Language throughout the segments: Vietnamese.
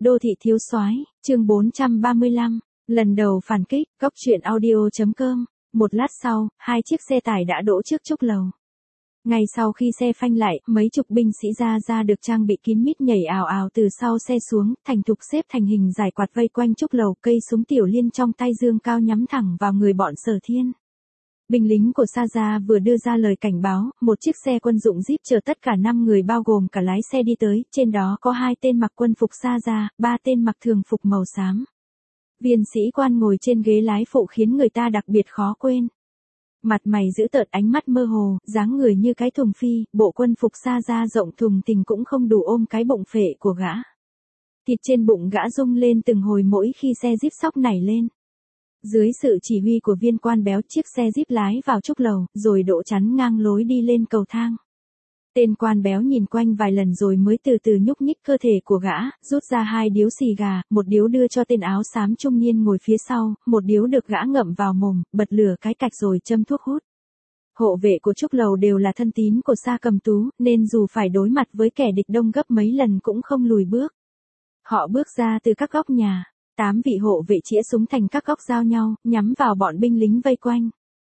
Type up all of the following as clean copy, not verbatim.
Đô thị thiếu soái, chương 435, lần đầu phản kích, Cóc truyện audio.com. Một lát sau, hai chiếc xe tải đã đỗ trước trúc lầu. Ngay sau khi xe phanh lại, mấy chục binh sĩ ra được trang bị kín mít nhảy ào ào từ sau xe xuống, thành thục xếp thành hình giải quạt vây quanh trúc lầu, cây súng tiểu liên trong tay dương cao nhắm thẳng vào người bọn Sở Thiên. Binh lính của Sa Gia vừa đưa ra lời cảnh báo, một chiếc xe quân dụng Jeep chở tất cả 5 người bao gồm cả lái xe đi tới, trên đó có 2 tên mặc quân phục Sa Gia, 3 tên mặc thường phục màu xám. Viên sĩ quan ngồi trên ghế lái phụ khiến người ta đặc biệt khó quên. Mặt mày dữ tợn, ánh mắt mơ hồ, dáng người như cái thùng phi, bộ quân phục Sa Gia rộng thùng thình cũng không đủ ôm cái bụng phệ của gã. Thịt trên bụng gã rung lên từng hồi mỗi khi xe Jeep xóc nảy lên. Dưới sự chỉ huy của viên quan béo, chiếc xe Jeep lái vào trúc lầu, rồi đỗ chắn ngang lối đi lên cầu thang. Tên quan béo nhìn quanh vài lần rồi mới từ từ nhúc nhích cơ thể của gã, rút ra 2 điếu xì gà, một điếu đưa cho tên áo xám trung niên ngồi phía sau, một điếu được gã ngậm vào mồm, bật lửa cái cạch rồi châm thuốc hút. Hộ vệ của trúc lầu đều là thân tín của Sa Cầm Tú, nên dù phải đối mặt với kẻ địch đông gấp mấy lần cũng không lùi bước. Họ bước ra từ các góc nhà. 8 vị hộ vệ chĩa súng thành các góc giao nhau, nhắm vào bọn binh lính vây quanh.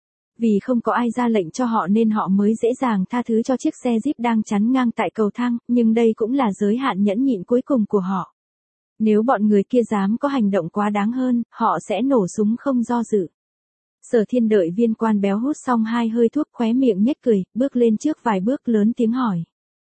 Vì không có ai ra lệnh cho họ nên họ mới dễ dàng tha thứ cho chiếc xe Jeep đang chắn ngang tại cầu thang, nhưng đây cũng là giới hạn nhẫn nhịn cuối cùng của họ. Nếu bọn người kia dám có hành động quá đáng hơn, họ sẽ nổ súng không do dự. Sở Thiên đợi viên quan béo hút xong 2 hơi thuốc, khóe miệng nhếch cười, bước lên trước vài bước lớn tiếng hỏi.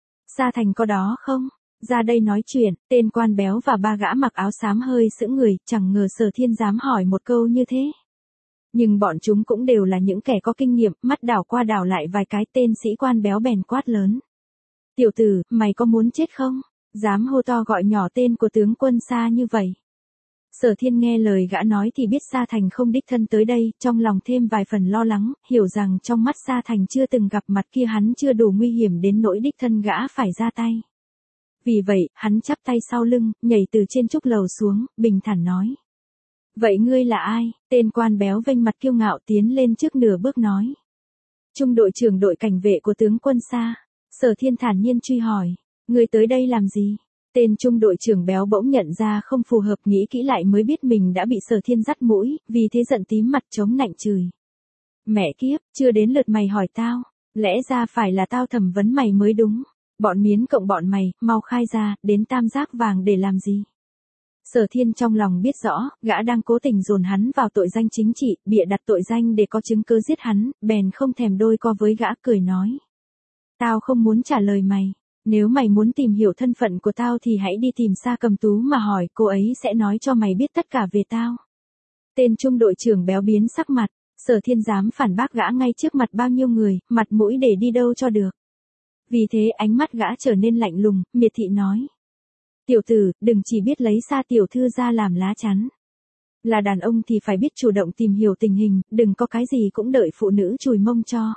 Sa Thành có đó không? Ra đây nói chuyện. Tên quan béo và 3 gã mặc áo xám hơi sững người, chẳng ngờ Sở Thiên dám hỏi một câu như thế. Nhưng bọn chúng cũng đều là những kẻ có kinh nghiệm, mắt đảo qua đảo lại vài cái, tên sĩ quan béo bèn quát lớn. Tiểu tử, mày có muốn chết không? Dám hô to gọi nhỏ tên của tướng quân Sa như vậy. Sở Thiên nghe lời gã nói thì biết Sa Thành không đích thân tới đây, trong lòng thêm vài phần lo lắng, hiểu rằng trong mắt Sa Thành chưa từng gặp mặt kia hắn chưa đủ nguy hiểm đến nỗi đích thân gã phải ra tay. Vì vậy, hắn chắp tay sau lưng, nhảy từ trên trúc lầu xuống, bình thản nói. Vậy ngươi là ai? Tên quan béo vênh mặt kiêu ngạo tiến lên trước nửa bước nói. Trung đội trưởng đội cảnh vệ của tướng quân Sa. Sở Thiên thản nhiên truy hỏi. Ngươi tới đây làm gì? Tên trung đội trưởng béo bỗng nhận ra không phù hợp, nghĩ kỹ lại mới biết mình đã bị Sở Thiên dắt mũi, vì thế giận tím mặt chống nạnh chửi. Mẹ kiếp, chưa đến lượt mày hỏi tao. Lẽ ra phải là tao thẩm vấn mày mới đúng. Bọn miến cộng bọn mày, mau khai ra, đến Tam Giác Vàng để làm gì? Sở Thiên trong lòng biết rõ, gã đang cố tình dồn hắn vào tội danh chính trị, bịa đặt tội danh để có chứng cứ giết hắn, bèn không thèm đôi co với gã, cười nói. Tao không muốn trả lời mày. Nếu mày muốn tìm hiểu thân phận của tao thì hãy đi tìm Sa Cầm Tú mà hỏi, cô ấy sẽ nói cho mày biết tất cả về tao. Tên trung đội trưởng béo biến sắc mặt, Sở Thiên dám phản bác gã ngay trước mặt bao nhiêu người, mặt mũi để đi đâu cho được. Vì thế ánh mắt gã trở nên lạnh lùng, miệt thị nói. Tiểu tử, đừng chỉ biết lấy Sa tiểu thư ra làm lá chắn. Là đàn ông thì phải biết chủ động tìm hiểu tình hình, đừng có cái gì cũng đợi phụ nữ chùi mông cho.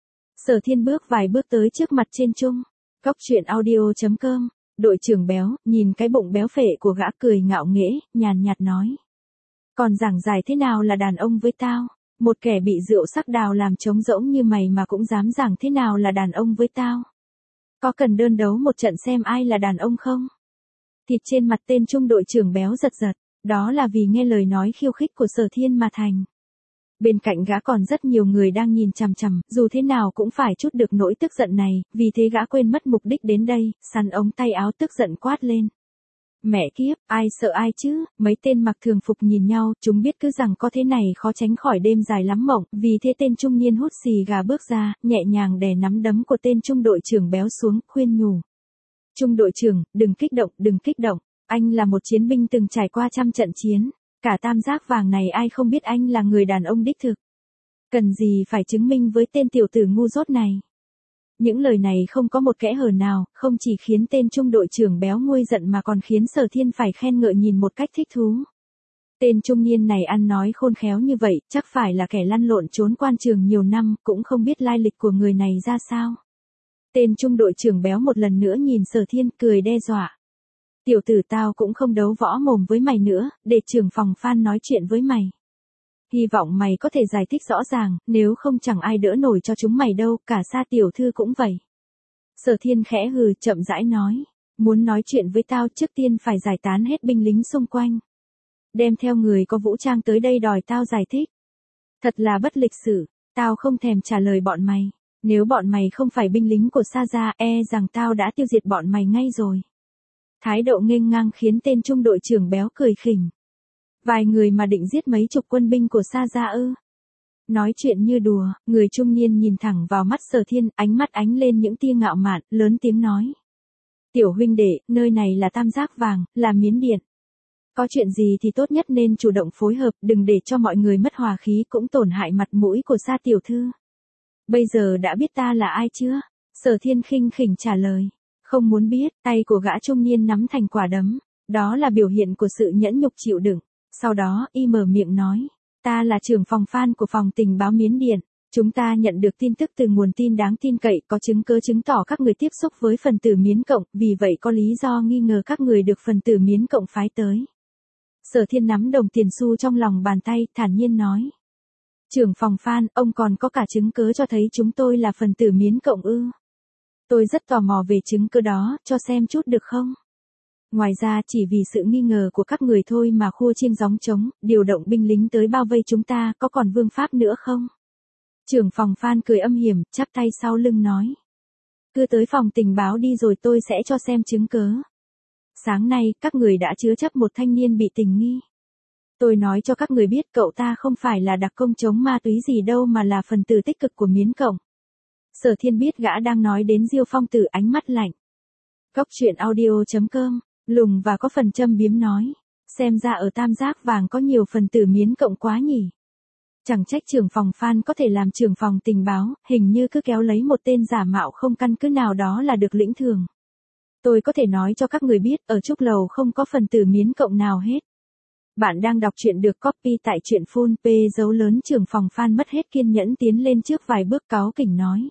Sở Thiên bước vài bước tới trước mặt trên trung. Cóc truyện audio.com. Đội trưởng béo, nhìn cái bụng béo phệ của gã cười ngạo nghễ, nhàn nhạt nói. Còn giảng giải thế nào là đàn ông với tao? Một kẻ bị rượu sắc đào làm trống rỗng như mày mà cũng dám giảng thế nào là đàn ông với tao? Có cần đơn đấu một trận xem ai là đàn ông không? Thịt trên mặt tên trung đội trưởng béo giật giật, đó là vì nghe lời nói khiêu khích của Sở Thiên mà thành. Bên cạnh gã còn rất nhiều người đang nhìn chằm chằm, dù thế nào cũng phải trút được nỗi tức giận này, vì thế gã quên mất mục đích đến đây, sắn ống tay áo tức giận quát lên. Mẹ kiếp, ai sợ ai chứ? Mấy tên mặc thường phục nhìn nhau, chúng biết cứ rằng có thế này khó tránh khỏi đêm dài lắm mộng, vì thế tên trung niên hút xì gà bước ra, nhẹ nhàng đè nắm đấm của tên trung đội trưởng béo xuống, khuyên nhủ. Trung đội trưởng, đừng kích động, anh là một chiến binh từng trải qua trăm trận chiến, cả Tam Giác Vàng này ai không biết anh là người đàn ông đích thực. Cần gì phải chứng minh với tên tiểu tử ngu dốt này. Những lời này không có một kẽ hở nào, không chỉ khiến tên trung đội trưởng béo nguôi giận mà còn khiến Sở Thiên phải khen ngợi nhìn một cách thích thú. Tên trung niên này ăn nói khôn khéo như vậy, chắc phải là kẻ lăn lộn trốn quan trường nhiều năm, cũng không biết lai lịch của người này ra sao. Tên trung đội trưởng béo một lần nữa nhìn Sở Thiên cười đe dọa. Tiểu tử, tao cũng không đấu võ mồm với mày nữa, để trưởng phòng Phan nói chuyện với mày. Hy vọng mày có thể giải thích rõ ràng, nếu không chẳng ai đỡ nổi cho chúng mày đâu, cả Sa tiểu thư cũng vậy. Sở Thiên khẽ hừ, chậm rãi nói. Muốn nói chuyện với tao trước tiên phải giải tán hết binh lính xung quanh. Đem theo người có vũ trang tới đây đòi tao giải thích. Thật là bất lịch sự, tao không thèm trả lời bọn mày. Nếu bọn mày không phải binh lính của Sa Gia, rằng tao đã tiêu diệt bọn mày ngay rồi. Thái độ nghênh ngang khiến tên trung đội trưởng béo cười khỉnh. Vài người mà định giết mấy chục quân binh của Sa Gia ư? Nói chuyện như đùa, người trung niên nhìn thẳng vào mắt Sở Thiên, ánh mắt ánh lên những tia ngạo mạn, lớn tiếng nói. Tiểu huynh đệ, nơi này là Tam Giác Vàng, là Miến Điện. Có chuyện gì thì tốt nhất nên chủ động phối hợp, đừng để cho mọi người mất hòa khí cũng tổn hại mặt mũi của Sa tiểu thư. Bây giờ đã biết ta là ai chưa? Sở Thiên khinh khỉnh trả lời. Không muốn biết, tay của gã trung niên nắm thành quả đấm. Đó là biểu hiện của sự nhẫn nhục chịu đựng. Sau đó, y mở miệng nói. Ta là trưởng phòng Phan của phòng tình báo Miến Điện. Chúng ta nhận được tin tức từ nguồn tin đáng tin cậy có chứng cứ chứng tỏ các người tiếp xúc với phần tử Miến Cộng, vì vậy có lý do nghi ngờ các người được phần tử Miến Cộng phái tới. Sở Thiên nắm đồng tiền xu trong lòng bàn tay, thản nhiên nói. Trưởng phòng Phan, ông còn có cả chứng cứ cho thấy chúng tôi là phần tử Miến Cộng ư? Tôi rất tò mò về chứng cứ đó, cho xem chút được không? Ngoài ra chỉ vì sự nghi ngờ của các người thôi mà khua chiêng gióng trống, điều động binh lính tới bao vây chúng ta, có còn vương pháp nữa không? Trưởng phòng Phan cười âm hiểm, chắp tay sau lưng nói. Cứ tới phòng tình báo đi rồi tôi sẽ cho xem chứng cứ. Sáng nay, các người đã chứa chấp một thanh niên bị tình nghi. Tôi nói cho các người biết cậu ta không phải là đặc công chống ma túy gì đâu mà là phần tử tích cực của Miến Cộng. Sở Thiên biết gã đang nói đến Diêu Phong Tử, ánh mắt lạnh. Cốc truyện audio.com, lùng và có phần châm biếm nói. Xem ra ở Tam Giác Vàng có nhiều phần tử Miến Cộng quá nhỉ. Chẳng trách trưởng phòng Phan có thể làm trưởng phòng tình báo, hình như cứ kéo lấy một tên giả mạo không căn cứ nào đó là được lĩnh thưởng. Tôi có thể nói cho các người biết, ở Trúc Lầu không có phần tử Miến Cộng nào hết. Bạn đang đọc truyện được copy tại truyện full P dấu lớn. Trưởng phòng Phan mất hết kiên nhẫn tiến lên trước vài bước cáu kỉnh nói.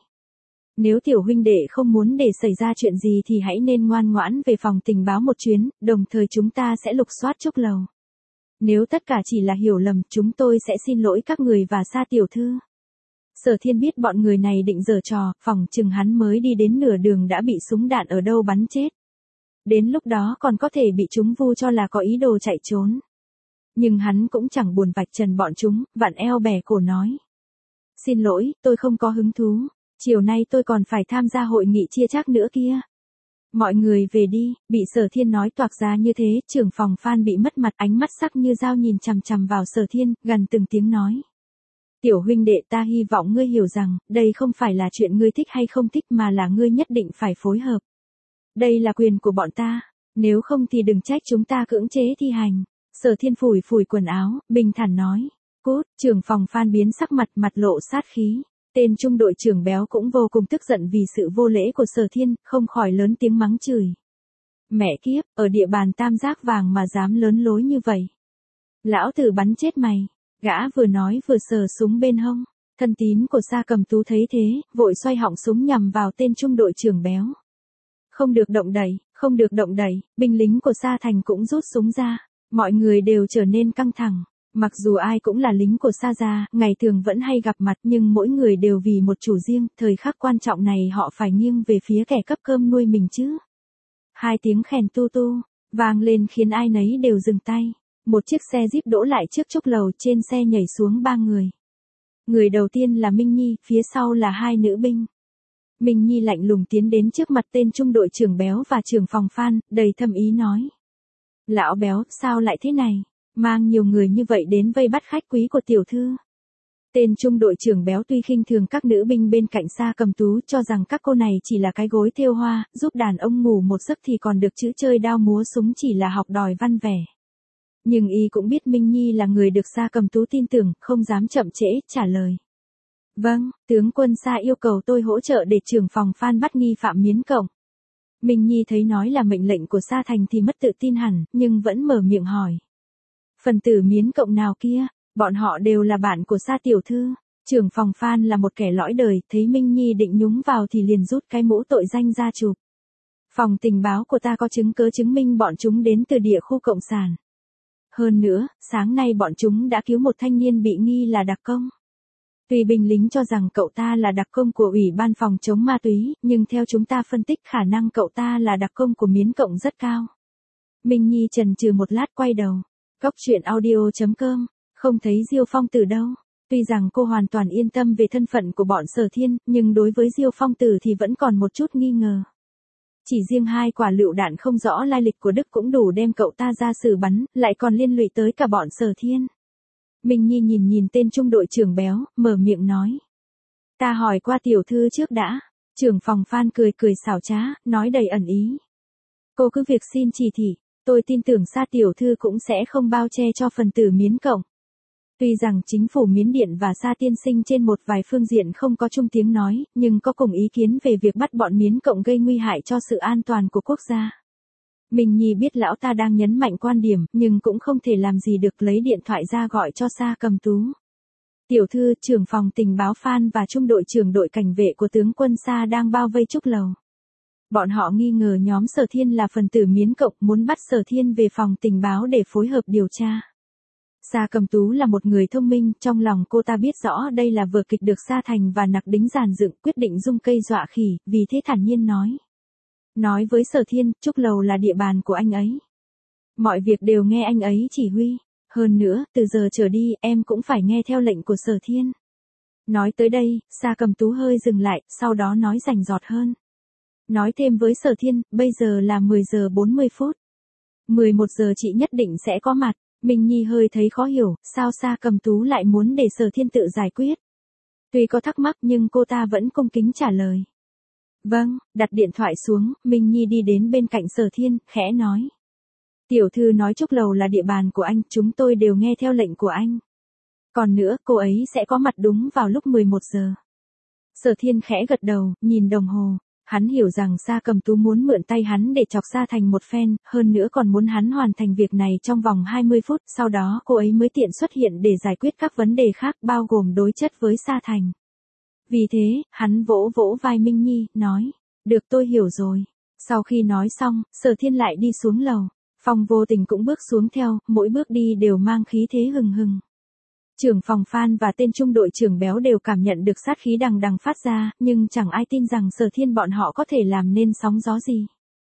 Nếu tiểu huynh đệ không muốn để xảy ra chuyện gì thì hãy nên ngoan ngoãn về phòng tình báo một chuyến, đồng thời chúng ta sẽ lục soát Trúc Lầu. Nếu tất cả chỉ là hiểu lầm, chúng tôi sẽ xin lỗi các người và Sa tiểu thư. Sở Thiên biết bọn người này định giở trò, phỏng chừng hắn mới đi đến nửa đường đã bị súng đạn ở đâu bắn chết. Đến lúc đó còn có thể bị chúng vu cho là có ý đồ chạy trốn. Nhưng hắn cũng chẳng buồn vạch trần bọn chúng, vặn eo bẻ cổ nói. Xin lỗi, tôi không có hứng thú, chiều nay tôi còn phải tham gia hội nghị chia chác nữa kia. Mọi người về đi, bị Sở Thiên nói toạc ra như thế, trưởng phòng Phan bị mất mặt, ánh mắt sắc như dao nhìn chằm chằm vào Sở Thiên, gần từng tiếng nói. Tiểu huynh đệ, ta hy vọng ngươi hiểu rằng, đây không phải là chuyện ngươi thích hay không thích mà là ngươi nhất định phải phối hợp. Đây là quyền của bọn ta, nếu không thì đừng trách chúng ta cưỡng chế thi hành. Sở Thiên phủi phủi quần áo, bình thản nói. Cút, trưởng phòng Phan biến sắc mặt, mặt lộ sát khí. Tên trung đội trưởng béo cũng vô cùng tức giận vì sự vô lễ của Sở Thiên, không khỏi lớn tiếng mắng chửi. Mẹ kiếp, ở địa bàn Tam Giác Vàng mà dám lớn lối như vậy. Lão tử bắn chết mày. Gã vừa nói vừa sờ súng bên hông. Thân tín của Sa Cầm Tú thấy thế, vội xoay họng súng nhằm vào tên trung đội trưởng béo. Không được động đậy, không được động đậy, binh lính của Sa Thành cũng rút súng ra. Mọi người đều trở nên căng thẳng. Mặc dù ai cũng là lính của Sa Gia, ngày thường vẫn hay gặp mặt nhưng mỗi người đều vì một chủ riêng, thời khắc quan trọng này họ phải nghiêng về phía kẻ cấp cơm nuôi mình chứ. Hai tiếng khèn tu tu, vang lên khiến ai nấy đều dừng tay. Một chiếc xe Jeep đỗ lại trước Trúc Lầu, trên xe nhảy xuống ba người. Người đầu tiên là Minh Nhi, phía sau là hai nữ binh. Minh Nhi lạnh lùng tiến đến trước mặt tên trung đội trưởng béo và trưởng phòng Phan, đầy thâm ý nói. Lão béo, sao lại thế này? Mang nhiều người như vậy đến vây bắt khách quý của tiểu thư. Tên trung đội trưởng béo tuy khinh thường các nữ binh bên cạnh Sa Cầm Tú, cho rằng các cô này chỉ là cái gối thêu hoa, giúp đàn ông ngủ một giấc thì còn được chữ chơi đao múa súng chỉ là học đòi văn vẻ. Nhưng y cũng biết Minh Nhi là người được Sa Cầm Tú tin tưởng, không dám chậm trễ, trả lời. Vâng, tướng quân Sa yêu cầu tôi hỗ trợ để trưởng phòng Phan bắt nghi phạm Miến Cộng. Minh Nhi thấy nói là mệnh lệnh của Sa Thành thì mất tự tin hẳn, nhưng vẫn mở miệng hỏi. Phần tử Miến Cộng nào kia, bọn họ đều là bạn của Sa tiểu thư. Trưởng phòng Phan là một kẻ lõi đời, thấy Minh Nhi định nhúng vào thì liền rút cái mũ tội danh ra chụp. Phòng tình báo của ta có chứng cứ chứng minh bọn chúng đến từ địa khu cộng sản. Hơn nữa, sáng nay bọn chúng đã cứu một thanh niên bị nghi là đặc công. Tuy binh lính cho rằng cậu ta là đặc công của Ủy ban phòng chống ma túy, nhưng theo chúng ta phân tích khả năng cậu ta là đặc công của Miến Cộng rất cao. Minh Nhi chần chừ một lát quay đầu. Cốc truyện audio.com, không thấy Diêu Phong Tử đâu. Tuy rằng cô hoàn toàn yên tâm về thân phận của bọn Sở Thiên, nhưng đối với Diêu Phong Tử thì vẫn còn một chút nghi ngờ. Chỉ riêng 2 quả lựu đạn không rõ lai lịch của Đức cũng đủ đem cậu ta ra xử bắn, lại còn liên lụy tới cả bọn Sở Thiên. Minh Nhi nhìn tên trung đội trưởng béo, mở miệng nói. Ta hỏi qua tiểu thư trước đã. Trưởng phòng Phan cười xảo trá, nói đầy ẩn ý. Cô cứ việc xin chỉ thị, tôi tin tưởng Sa tiểu thư cũng sẽ không bao che cho phần tử Miến Cộng. Tuy rằng chính phủ Miến Điện và Sa tiên sinh trên một vài phương diện không có chung tiếng nói, nhưng có cùng ý kiến về việc bắt bọn Miến Cộng gây nguy hại cho sự an toàn của quốc gia. Minh Nhi biết lão ta đang nhấn mạnh quan điểm, nhưng cũng không thể làm gì được, lấy điện thoại ra gọi cho Sa Cầm Tú. Tiểu thư, trưởng phòng tình báo Phan và trung đội trưởng đội cảnh vệ của tướng quân Sa đang bao vây trúc lầu. Bọn họ nghi ngờ nhóm Sở Thiên là phần tử Miến Cộng, muốn bắt Sở Thiên về phòng tình báo để phối hợp điều tra. Sa Cầm Tú là một người thông minh, trong lòng cô ta biết rõ đây là vở kịch được Sa Thành và Nặc Đính dàn dựng, quyết định dung cây dọa khỉ, vì thế thản nhiên nói. Nói với Sở Thiên, trúc lầu là địa bàn của anh ấy. Mọi việc đều nghe anh ấy chỉ huy. Hơn nữa, từ giờ trở đi, em cũng phải nghe theo lệnh của Sở Thiên. Nói tới đây, Sa Cầm Tú hơi dừng lại, sau đó nói rành rọt hơn. Nói thêm với Sở Thiên, bây giờ là 10 giờ 40 phút. 11 giờ chị nhất định sẽ có mặt. Minh Nhi hơi thấy khó hiểu, sao Sa Cầm Tú lại muốn để Sở Thiên tự giải quyết. Tuy có thắc mắc nhưng cô ta vẫn cung kính trả lời. Vâng, đặt điện thoại xuống, Minh Nhi đi đến bên cạnh Sở Thiên, khẽ nói. Tiểu thư nói trúc lầu là địa bàn của anh, chúng tôi đều nghe theo lệnh của anh. Còn nữa, cô ấy sẽ có mặt đúng vào lúc 11 giờ. Sở Thiên khẽ gật đầu, nhìn đồng hồ. Hắn hiểu rằng Sa Cầm Tú muốn mượn tay hắn để chọc Sa Thành một phen, hơn nữa còn muốn hắn hoàn thành việc này trong vòng 20 phút, sau đó cô ấy mới tiện xuất hiện để giải quyết các vấn đề khác bao gồm đối chất với Sa Thành. Vì thế, hắn vỗ vỗ vai Minh Nhi, nói, được tôi hiểu rồi. Sau khi nói xong, Sở Thiên lại đi xuống lầu. Phong Vô Tình cũng bước xuống theo, mỗi bước đi đều mang khí thế hừng hừng. Trưởng phòng Phan và tên trung đội trưởng béo đều cảm nhận được sát khí đằng đằng phát ra, nhưng chẳng ai tin rằng Sở Thiên bọn họ có thể làm nên sóng gió gì.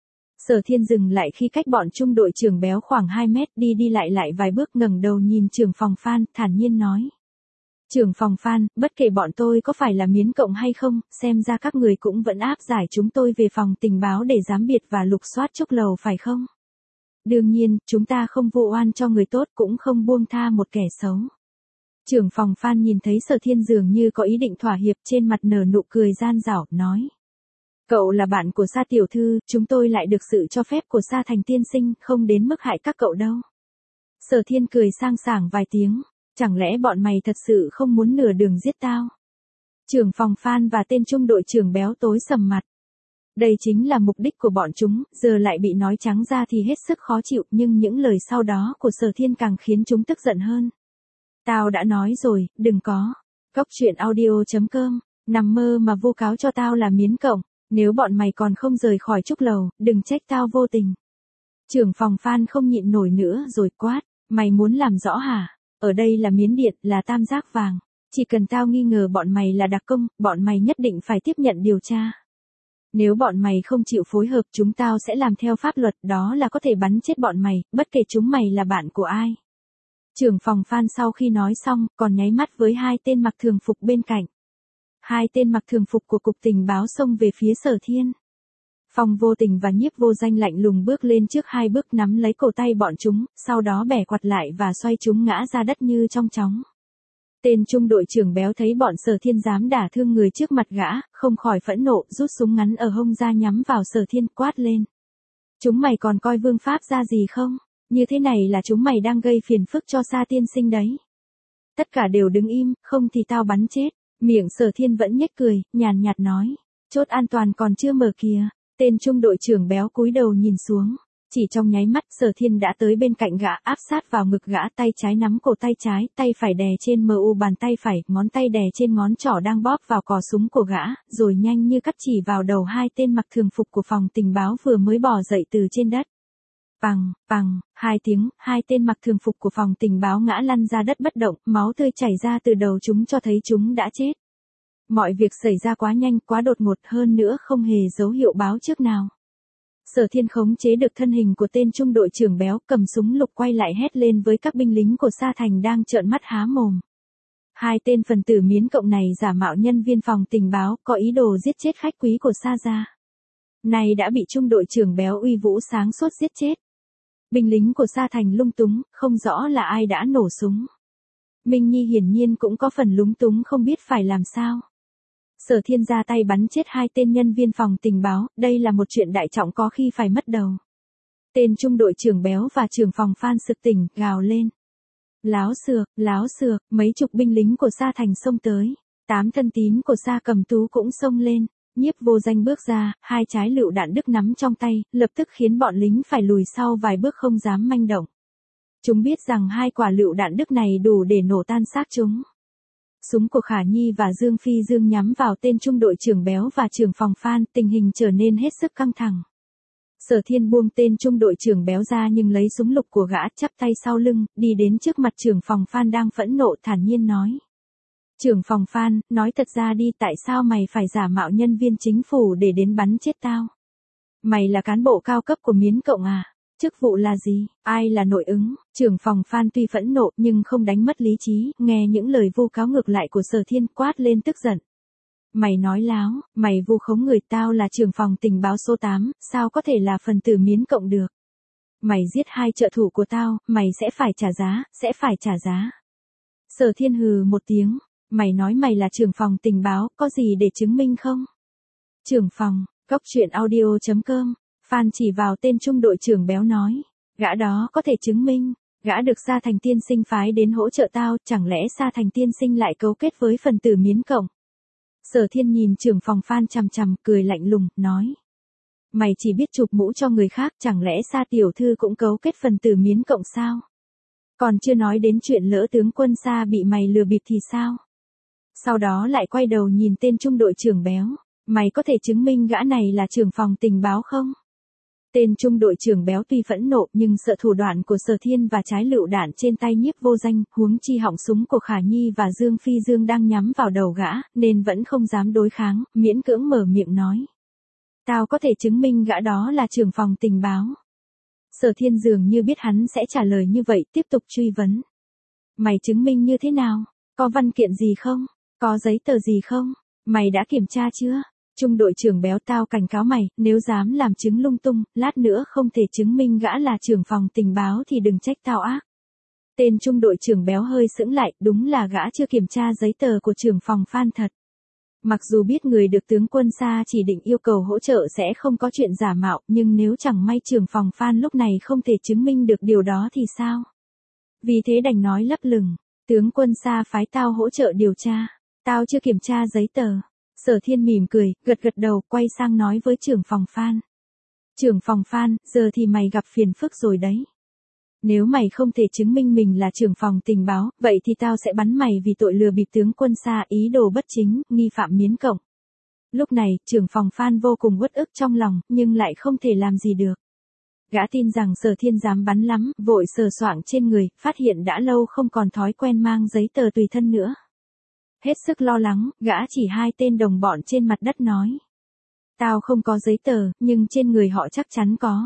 Sở Thiên dừng lại khi cách bọn trung đội trưởng béo khoảng 2 mét, đi lại vài bước, ngẩng đầu nhìn trưởng phòng Phan, thản nhiên nói. Trưởng phòng Phan, bất kể bọn tôi có phải là Miến Cộng hay không, xem ra các người cũng vẫn áp giải chúng tôi về phòng tình báo để giám biệt và lục soát trúc lầu phải không? Đương nhiên, chúng ta không vu oan cho người tốt, cũng không buông tha một kẻ xấu. Trưởng phòng Phan nhìn thấy Sở Thiên dường như có ý định thỏa hiệp, trên mặt nở nụ cười gian dảo, nói. Cậu là bạn của Sa tiểu thư, chúng tôi lại được sự cho phép của Sa Thành tiên sinh, không đến mức hại các cậu đâu. Sở Thiên cười sang sảng vài tiếng, chẳng lẽ bọn mày thật sự không muốn nửa đường giết tao? Trưởng phòng Phan và tên trung đội trưởng béo tối sầm mặt. Đây chính là mục đích của bọn chúng, giờ lại bị nói trắng ra thì hết sức khó chịu, nhưng những lời sau đó của Sở Thiên càng khiến chúng tức giận hơn. Tao đã nói rồi, đừng có. Cốc truyện audio.com, nằm mơ mà vu cáo cho tao là Miến Cộng, nếu bọn mày còn không rời khỏi trúc lầu, đừng trách tao vô tình. Trưởng phòng Phan không nhịn nổi nữa rồi quát, mày muốn làm rõ hả? Ở đây là Miến Điện, là Tam Giác Vàng. Chỉ cần tao nghi ngờ bọn mày là đặc công, bọn mày nhất định phải tiếp nhận điều tra. Nếu bọn mày không chịu phối hợp, chúng tao sẽ làm theo pháp luật, đó là có thể bắn chết bọn mày, bất kể chúng mày là bạn của ai. Trưởng phòng Phan sau khi nói xong, còn nháy mắt với 2 tên mặc thường phục bên cạnh. 2 tên mặc thường phục của cục tình báo xông về phía Sở Thiên. Phong Vô Tình và Nhiếp Vô Danh lạnh lùng bước lên trước 2 bước, nắm lấy cổ tay bọn chúng, sau đó bẻ quạt lại và xoay chúng ngã ra đất như trong chóng. Tên trung đội trưởng béo thấy bọn Sở Thiên dám đả thương người trước mặt gã, không khỏi phẫn nộ, rút súng ngắn ở hông ra nhắm vào Sở Thiên, quát lên. Chúng mày còn coi vương pháp ra gì không? Như thế này là chúng mày đang gây phiền phức cho Sa tiên sinh đấy. Tất cả đều đứng im, không thì tao bắn chết. Miệng Sở Thiên vẫn nhếch cười, nhàn nhạt nói. Chốt an toàn còn chưa mở kìa. Tên trung đội trưởng béo cúi đầu nhìn xuống. Chỉ trong nháy mắt, Sở Thiên đã tới bên cạnh gã, áp sát vào ngực gã, tay trái nắm cổ tay trái, tay phải đè trên mu bàn tay phải, ngón tay đè trên ngón trỏ đang bóp vào cò súng của gã, rồi nhanh như cắt chỉ vào đầu 2 tên mặc thường phục của phòng tình báo vừa mới bò dậy từ trên đất. Bằng, hai tiếng, hai tên mặc thường phục của phòng tình báo ngã lăn ra đất bất động, máu tươi chảy ra từ đầu chúng cho thấy chúng đã chết. Mọi việc xảy ra quá nhanh, quá đột ngột, hơn nữa không hề dấu hiệu báo trước nào. Sở Thiên khống chế được thân hình của tên trung đội trưởng béo, cầm súng lục quay lại hét lên với các binh lính của Sa Thành đang trợn mắt há mồm. Hai tên phần tử miến cộng này giả mạo nhân viên phòng tình báo, có ý đồ giết chết khách quý của Sa gia. Này đã bị trung đội trưởng béo uy vũ sáng suốt giết chết. Binh lính của Sa Thành lung túng, không rõ là ai đã nổ súng. Minh Nhi hiển nhiên cũng có phần lúng túng không biết phải làm sao. Sở Thiên ra tay bắn chết hai tên nhân viên phòng tình báo, đây là một chuyện đại trọng có khi phải mất đầu. Tên trung đội trưởng béo và trưởng phòng Phan sực tỉnh, gào lên. Láo xược, mấy chục binh lính của Sa Thành xông tới. 8 thân tín của Sa Cầm Tú cũng xông lên. Nhiếp Vô Danh bước ra, hai trái lựu đạn đức nắm trong tay, lập tức khiến bọn lính phải lùi sau vài bước không dám manh động. Chúng biết rằng hai quả lựu đạn đức này đủ để nổ tan xác chúng. Súng của Khả Nhi và Dương Phi Dương nhắm vào tên trung đội trưởng béo và trưởng phòng Phan, tình hình trở nên hết sức căng thẳng. Sở Thiên buông tên trung đội trưởng béo ra nhưng lấy súng lục của gã, chắp tay sau lưng, đi đến trước mặt trưởng phòng Phan đang phẫn nộ, thản nhiên nói. Trưởng phòng Phan, nói thật ra đi, tại sao mày phải giả mạo nhân viên chính phủ để đến bắn chết tao? Mày là cán bộ cao cấp của miến cộng à? Chức vụ là gì? Ai là nội ứng? Trưởng phòng Phan tuy phẫn nộ nhưng không đánh mất lý trí, nghe những lời vu cáo ngược lại của Sở Thiên, quát lên tức giận. Mày nói láo, mày vu khống người, tao là trưởng phòng tình báo số 8, sao có thể là phần tử miến cộng được? Mày giết hai trợ thủ của tao, mày sẽ phải trả giá. Sở Thiên hừ một tiếng, mày nói mày là trưởng phòng tình báo, có gì để chứng minh không? Trưởng phòng, Cốc Truyện Audio.com, Phan chỉ vào tên trung đội trưởng béo nói, gã đó có thể chứng minh, gã được Sa Thành tiên sinh phái đến hỗ trợ tao, chẳng lẽ Sa Thành tiên sinh lại cấu kết với phần tử miến cộng? Sở Thiên nhìn trưởng phòng Phan chằm chằm, cười lạnh lùng, nói. Mày chỉ biết chụp mũ cho người khác, chẳng lẽ Sa tiểu thư cũng cấu kết phần tử miến cộng sao? Còn chưa nói đến chuyện lỡ tướng quân Sa bị mày lừa bịp thì sao? Sau đó lại quay đầu nhìn tên trung đội trưởng béo, mày có thể chứng minh gã này là trưởng phòng tình báo không? Tên trung đội trưởng béo tuy phẫn nộ nhưng sợ thủ đoạn của Sở Thiên và trái lựu đạn trên tay Nhiếp Vô Danh, huống chi họng súng của Khả Nhi và Dương Phi Dương đang nhắm vào đầu gã, nên vẫn không dám đối kháng, miễn cưỡng mở miệng nói. Tao có thể chứng minh gã đó là trưởng phòng tình báo. Sở Thiên dường như biết hắn sẽ trả lời như vậy, tiếp tục truy vấn. Mày chứng minh như thế nào? Có văn kiện gì không? Có giấy tờ gì không? Mày đã kiểm tra chưa? Trung đội trưởng béo, tao cảnh cáo mày, nếu dám làm chứng lung tung, lát nữa không thể chứng minh gã là trưởng phòng tình báo thì đừng trách tao ác. Tên trung đội trưởng béo hơi sững lại, đúng là gã chưa kiểm tra giấy tờ của trưởng phòng Phan thật. Mặc dù biết người được tướng quân Sa chỉ định yêu cầu hỗ trợ sẽ không có chuyện giả mạo, nhưng nếu chẳng may trưởng phòng Phan lúc này không thể chứng minh được điều đó thì sao? Vì thế đành nói lấp lửng, tướng quân Sa phái tao hỗ trợ điều tra, tao chưa kiểm tra giấy tờ. Sở Thiên mỉm cười, gật đầu, quay sang nói với trưởng phòng Phan. Trưởng phòng Phan, giờ thì mày gặp phiền phức rồi đấy. Nếu mày không thể chứng minh mình là trưởng phòng tình báo, vậy thì tao sẽ bắn mày vì tội lừa bịp tướng quân Sa, ý đồ bất chính, nghi phạm miến cộng. Lúc này, trưởng phòng Phan vô cùng uất ức trong lòng, nhưng lại không thể làm gì được. Gã tin rằng Sở Thiên dám bắn lắm, vội sờ soạng trên người, phát hiện đã lâu không còn thói quen mang giấy tờ tùy thân nữa. Hết sức lo lắng, gã chỉ hai tên đồng bọn trên mặt đất nói. Tao không có giấy tờ, nhưng trên người họ chắc chắn có.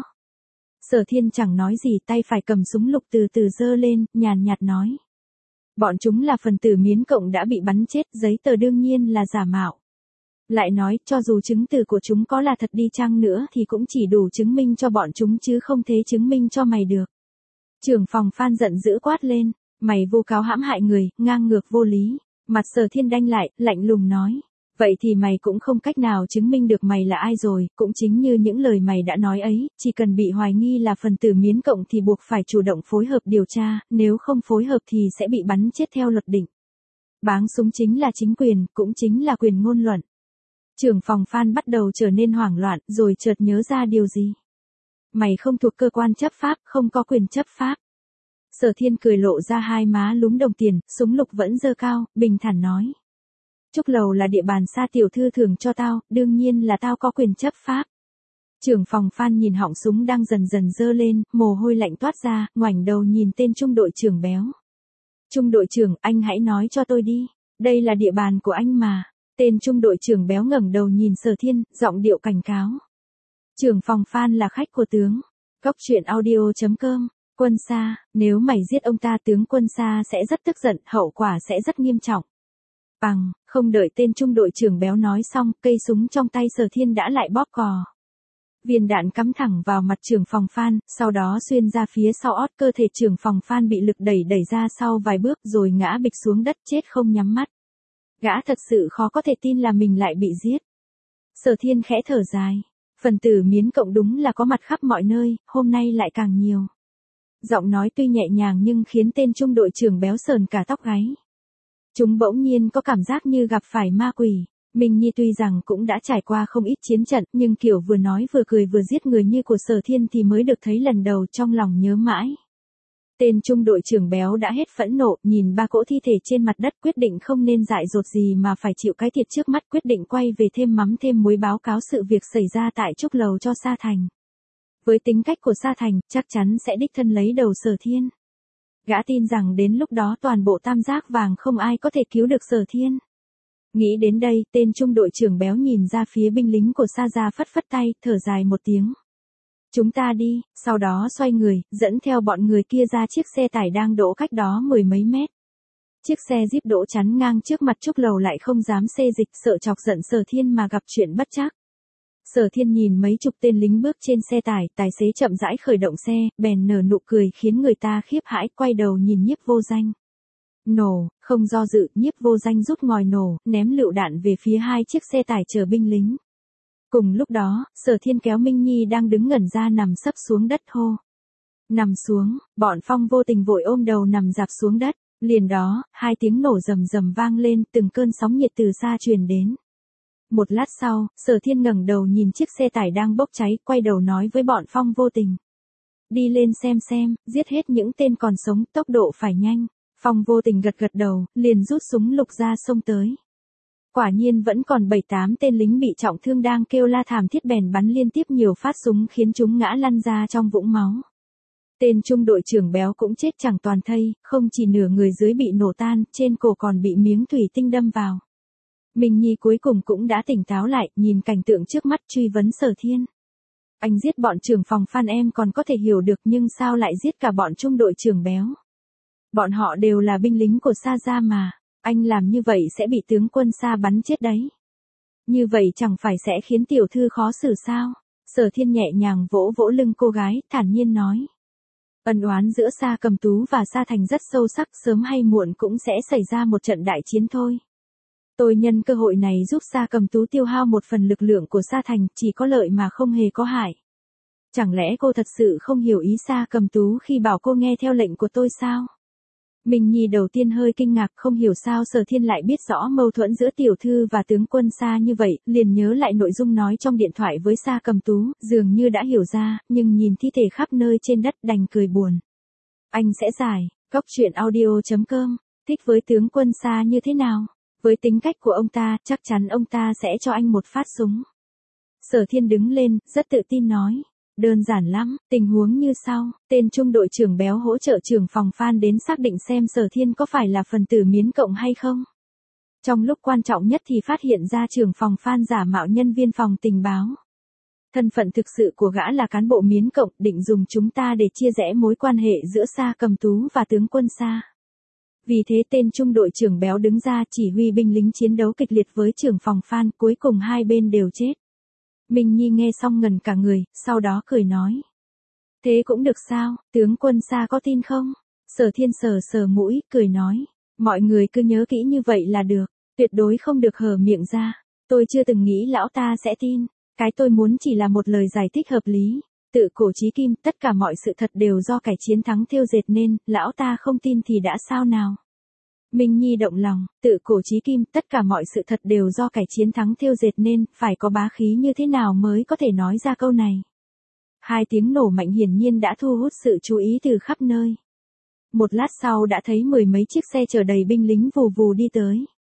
Sở Thiên chẳng nói gì, tay phải cầm súng lục từ từ giơ lên, nhàn nhạt nói. Bọn chúng là phần tử miến cộng đã bị bắn chết, giấy tờ đương nhiên là giả mạo. Lại nói, cho dù chứng từ của chúng có là thật đi chăng nữa thì cũng chỉ đủ chứng minh cho bọn chúng chứ không thể chứng minh cho mày được. Trưởng phòng Phan giận dữ quát lên, mày vu cáo hãm hại người, ngang ngược vô lý. Mặt Sở Thiên đanh lại, lạnh lùng nói. Vậy thì mày cũng không cách nào chứng minh được mày là ai rồi, cũng chính như những lời mày đã nói ấy, chỉ cần bị hoài nghi là phần tử miến cộng thì buộc phải chủ động phối hợp điều tra, nếu không phối hợp thì sẽ bị bắn chết theo luật định. Báng súng chính là chính quyền, cũng chính là quyền ngôn luận. Trưởng phòng Phan bắt đầu trở nên hoảng loạn, rồi chợt nhớ ra điều gì. Mày không thuộc cơ quan chấp pháp, không có quyền chấp pháp. Sở Thiên cười lộ ra hai má lúm đồng tiền, súng lục vẫn giơ cao, bình thản nói. Trúc Lầu là địa bàn Sa tiểu thư thưởng cho tao, đương nhiên là tao có quyền chấp pháp. Trưởng phòng Phan nhìn họng súng đang dần dần dơ lên, mồ hôi lạnh toát ra, ngoảnh đầu nhìn tên trung đội trưởng béo. Trung đội trưởng, anh hãy nói cho tôi đi. Đây là địa bàn của anh mà. Tên trung đội trưởng béo ngẩng đầu nhìn Sở Thiên, giọng điệu cảnh cáo. Trưởng phòng Phan là khách của tướng. Cóc truyện audio.com. Quân Sa, nếu mày giết ông ta tướng Quân Sa sẽ rất tức giận, hậu quả sẽ rất nghiêm trọng. Bằng, không đợi tên trung đội trưởng béo nói xong, cây súng trong tay Sở Thiên đã lại bóp cò. Viên đạn cắm thẳng vào mặt trưởng phòng Phan, sau đó xuyên ra phía sau ót, cơ thể trưởng phòng Phan bị lực đẩy ra sau vài bước rồi ngã bịch xuống đất chết không nhắm mắt. Gã thật sự khó có thể tin là mình lại bị giết. Sở Thiên khẽ thở dài. Phần tử miến cộng đúng là có mặt khắp mọi nơi, hôm nay lại càng nhiều. Giọng nói tuy nhẹ nhàng nhưng khiến tên trung đội trưởng béo sờn cả tóc gáy. Chúng bỗng nhiên có cảm giác như gặp phải ma quỷ. Minh Nhi tuy rằng cũng đã trải qua không ít chiến trận, nhưng kiểu vừa nói vừa cười vừa giết người như của Sở Thiên thì mới được thấy lần đầu, trong lòng nhớ mãi. Tên trung đội trưởng béo đã hết phẫn nộ, nhìn ba cỗ thi thể trên mặt đất, quyết định không nên dại dột gì mà phải chịu cái thiệt trước mắt, quyết định quay về thêm mắm thêm muối báo cáo sự việc xảy ra tại trúc lầu cho Sa Thành. Với tính cách của Sa Thành, chắc chắn sẽ đích thân lấy đầu Sở Thiên. Gã tin rằng đến lúc đó toàn bộ tam giác vàng không ai có thể cứu được Sở Thiên. Nghĩ đến đây, tên trung đội trưởng béo nhìn ra phía binh lính của Sa gia phất phất tay, thở dài một tiếng. Chúng ta đi, sau đó xoay người, dẫn theo bọn người kia ra chiếc xe tải đang đỗ cách đó mười mấy mét. Chiếc xe Jeep đỗ chắn ngang trước mặt trúc lầu lại không dám xê dịch, sợ chọc giận Sở Thiên mà gặp chuyện bất trắc. Sở Thiên nhìn mấy chục tên lính bước trên xe tải, tài xế chậm rãi khởi động xe, bèn nở nụ cười khiến người ta khiếp hãi, quay đầu nhìn Nhiếp Vô Danh. Nổ, không do dự, Nhiếp Vô Danh rút ngòi nổ, ném lựu đạn về phía hai chiếc xe tải chở binh lính. Cùng lúc đó, Sở Thiên kéo Minh Nhi đang đứng ngẩn ra nằm sấp xuống đất hô. Nằm xuống, bọn Phong vô tình vội ôm đầu nằm dạp xuống đất, liền đó, hai tiếng nổ rầm rầm vang lên, từng cơn sóng nhiệt từ xa truyền đến. Một lát sau, Sở Thiên ngẩng đầu nhìn chiếc xe tải đang bốc cháy, quay đầu nói với bọn Phong vô tình. Đi lên xem, giết hết những tên còn sống, tốc độ phải nhanh. Phong vô tình gật đầu, liền rút súng lục ra xông tới. Quả nhiên vẫn còn 7-8 tên lính bị trọng thương đang kêu la thảm thiết, bèn bắn liên tiếp nhiều phát súng khiến chúng ngã lăn ra trong vũng máu. Tên trung đội trưởng béo cũng chết chẳng toàn thây, không chỉ nửa người dưới bị nổ tan, trên cổ còn bị miếng thủy tinh đâm vào. Minh Nhi cuối cùng cũng đã tỉnh táo lại, nhìn cảnh tượng trước mắt truy vấn Sở Thiên. Anh giết bọn trưởng phòng Phan em còn có thể hiểu được, nhưng sao lại giết cả bọn trung đội trưởng béo? Bọn họ đều là binh lính của Sa gia mà, anh làm như vậy sẽ bị tướng Quân Sa bắn chết đấy. Như vậy chẳng phải sẽ khiến tiểu thư khó xử sao? Sở Thiên nhẹ nhàng vỗ vỗ lưng cô gái, thản nhiên nói. Ân oán giữa Sa Cầm Tú và Sa Thành rất sâu sắc, sớm hay muộn cũng sẽ xảy ra một trận đại chiến thôi. Tôi nhân cơ hội này giúp Sa Cầm Tú tiêu hao một phần lực lượng của Sa Thành, chỉ có lợi mà không hề có hại. Chẳng lẽ cô thật sự không hiểu ý Sa Cầm Tú khi bảo cô nghe theo lệnh của tôi sao? Minh Nhi đầu tiên hơi kinh ngạc, không hiểu sao Sở Thiên lại biết rõ mâu thuẫn giữa tiểu thư và tướng Quân Sa như vậy, liền nhớ lại nội dung nói trong điện thoại với Sa Cầm Tú, dường như đã hiểu ra, nhưng nhìn thi thể khắp nơi trên đất đành cười buồn. Anh sẽ giải, Cóc truyện audio.com, thích với tướng Quân Sa như thế nào? Với tính cách của ông ta, chắc chắn ông ta sẽ cho anh một phát súng. Sở Thiên đứng lên, rất tự tin nói. Đơn giản lắm, tình huống như sau, tên trung đội trưởng béo hỗ trợ trưởng phòng Phan đến xác định xem Sở Thiên có phải là phần tử miến cộng hay không. Trong lúc quan trọng nhất thì phát hiện ra trưởng phòng Phan giả mạo nhân viên phòng tình báo. Thân phận thực sự của gã là cán bộ miến cộng, định dùng chúng ta để chia rẽ mối quan hệ giữa Sa Cầm Tú và tướng Quân Sa. Vì thế tên trung đội trưởng béo đứng ra chỉ huy binh lính chiến đấu kịch liệt với trưởng phòng Phan, cuối cùng hai bên đều chết. Minh Nhi nghe xong ngần cả người, sau đó cười nói. Thế cũng được sao, tướng Quân Sa có tin không? Sở Thiên sờ mũi, cười nói. Mọi người cứ nhớ kỹ như vậy là được, tuyệt đối không được hở miệng ra. Tôi chưa từng nghĩ lão ta sẽ tin, cái tôi muốn chỉ là một lời giải thích hợp lý. Tự cổ chí kim, tất cả mọi sự thật đều do kẻ chiến thắng thêu dệt nên, lão ta không tin thì đã sao nào? Minh Nhi động lòng, tự cổ chí kim, tất cả mọi sự thật đều do kẻ chiến thắng thêu dệt nên, phải có bá khí như thế nào mới có thể nói ra câu này. Hai tiếng nổ mạnh hiển nhiên đã thu hút sự chú ý từ khắp nơi. Một lát sau đã thấy mười mấy chiếc xe chở đầy binh lính vù vù đi tới.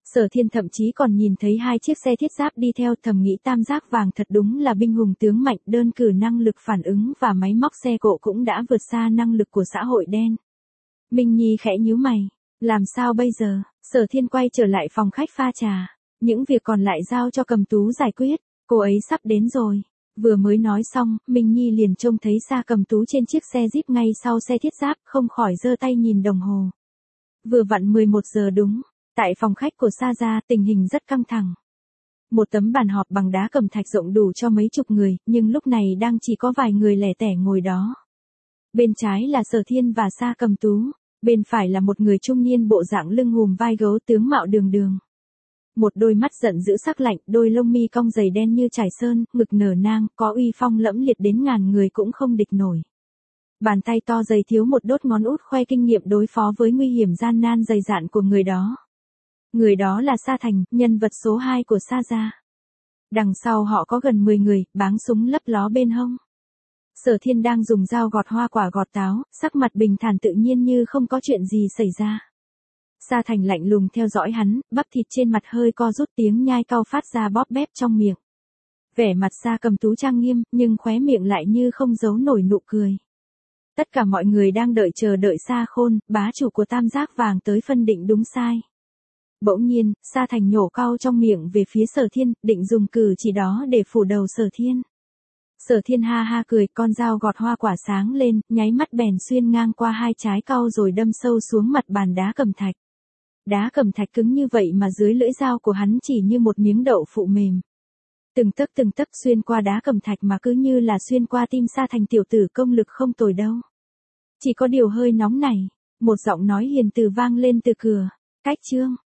Sở Thiên thậm chí còn nhìn thấy 2 chiếc xe thiết giáp đi theo, thầm nghĩ tam giác vàng thật đúng là binh hùng tướng mạnh, đơn cử năng lực phản ứng và máy móc xe cộ cũng đã vượt xa năng lực của xã hội đen. Minh Nhi khẽ nhíu mày, làm sao bây giờ? Sở Thiên quay trở lại phòng khách pha trà, những việc còn lại giao cho Cầm Tú giải quyết, cô ấy sắp đến rồi. Vừa mới nói xong, Minh Nhi liền trông thấy Sa Cầm Tú trên chiếc xe Jeep ngay sau xe thiết giáp, không khỏi giơ tay nhìn đồng hồ. Vừa vặn 11 giờ đúng. Tại phòng khách của Sa gia, tình hình rất căng thẳng. Một tấm bàn họp bằng đá cẩm thạch rộng đủ cho mấy chục người, nhưng lúc này đang chỉ có vài người lẻ tẻ ngồi đó. Bên trái là Sở Thiên và Sa Cầm Tú, bên phải là một người trung niên bộ dạng lưng hùm vai gấu, tướng mạo đường đường. Một đôi mắt giận dữ sắc lạnh, đôi lông mi cong dày đen như trải sơn, ngực nở nang, có uy phong lẫm liệt đến ngàn người cũng không địch nổi. Bàn tay to dày thiếu một đốt ngón út khoe kinh nghiệm đối phó với nguy hiểm gian nan dày dạn của người đó. Người đó là Sa Thành, nhân vật số 2 của Sa gia. Đằng sau họ có gần 10 người, báng súng lấp ló bên hông. Sở Thiên đang dùng dao gọt hoa quả gọt táo, sắc mặt bình thản tự nhiên như không có chuyện gì xảy ra. Sa Thành lạnh lùng theo dõi hắn, bắp thịt trên mặt hơi co rút, tiếng nhai cau phát ra bóp bép trong miệng. Vẻ mặt Sa Cầm Tú trang nghiêm, nhưng khóe miệng lại như không giấu nổi nụ cười. Tất cả mọi người đang chờ đợi Sa Khôn, bá chủ của tam giác vàng tới phân định đúng sai. Bỗng nhiên, Sa Thành nhổ cau trong miệng về phía Sở Thiên, định dùng cử chỉ đó để phủ đầu Sở Thiên. Sở Thiên ha ha cười, con dao gọt hoa quả sáng lên, nháy mắt bèn xuyên ngang qua 2 trái cau rồi đâm sâu xuống mặt bàn đá cẩm thạch. Đá cẩm thạch cứng như vậy mà dưới lưỡi dao của hắn chỉ như một miếng đậu phụ mềm. Từng tấc xuyên qua đá cẩm thạch mà cứ như là xuyên qua tim Sa Thành, tiểu tử công lực không tồi đâu. Chỉ có điều hơi nóng này, một giọng nói hiền từ vang lên từ cửa. Cách Trương,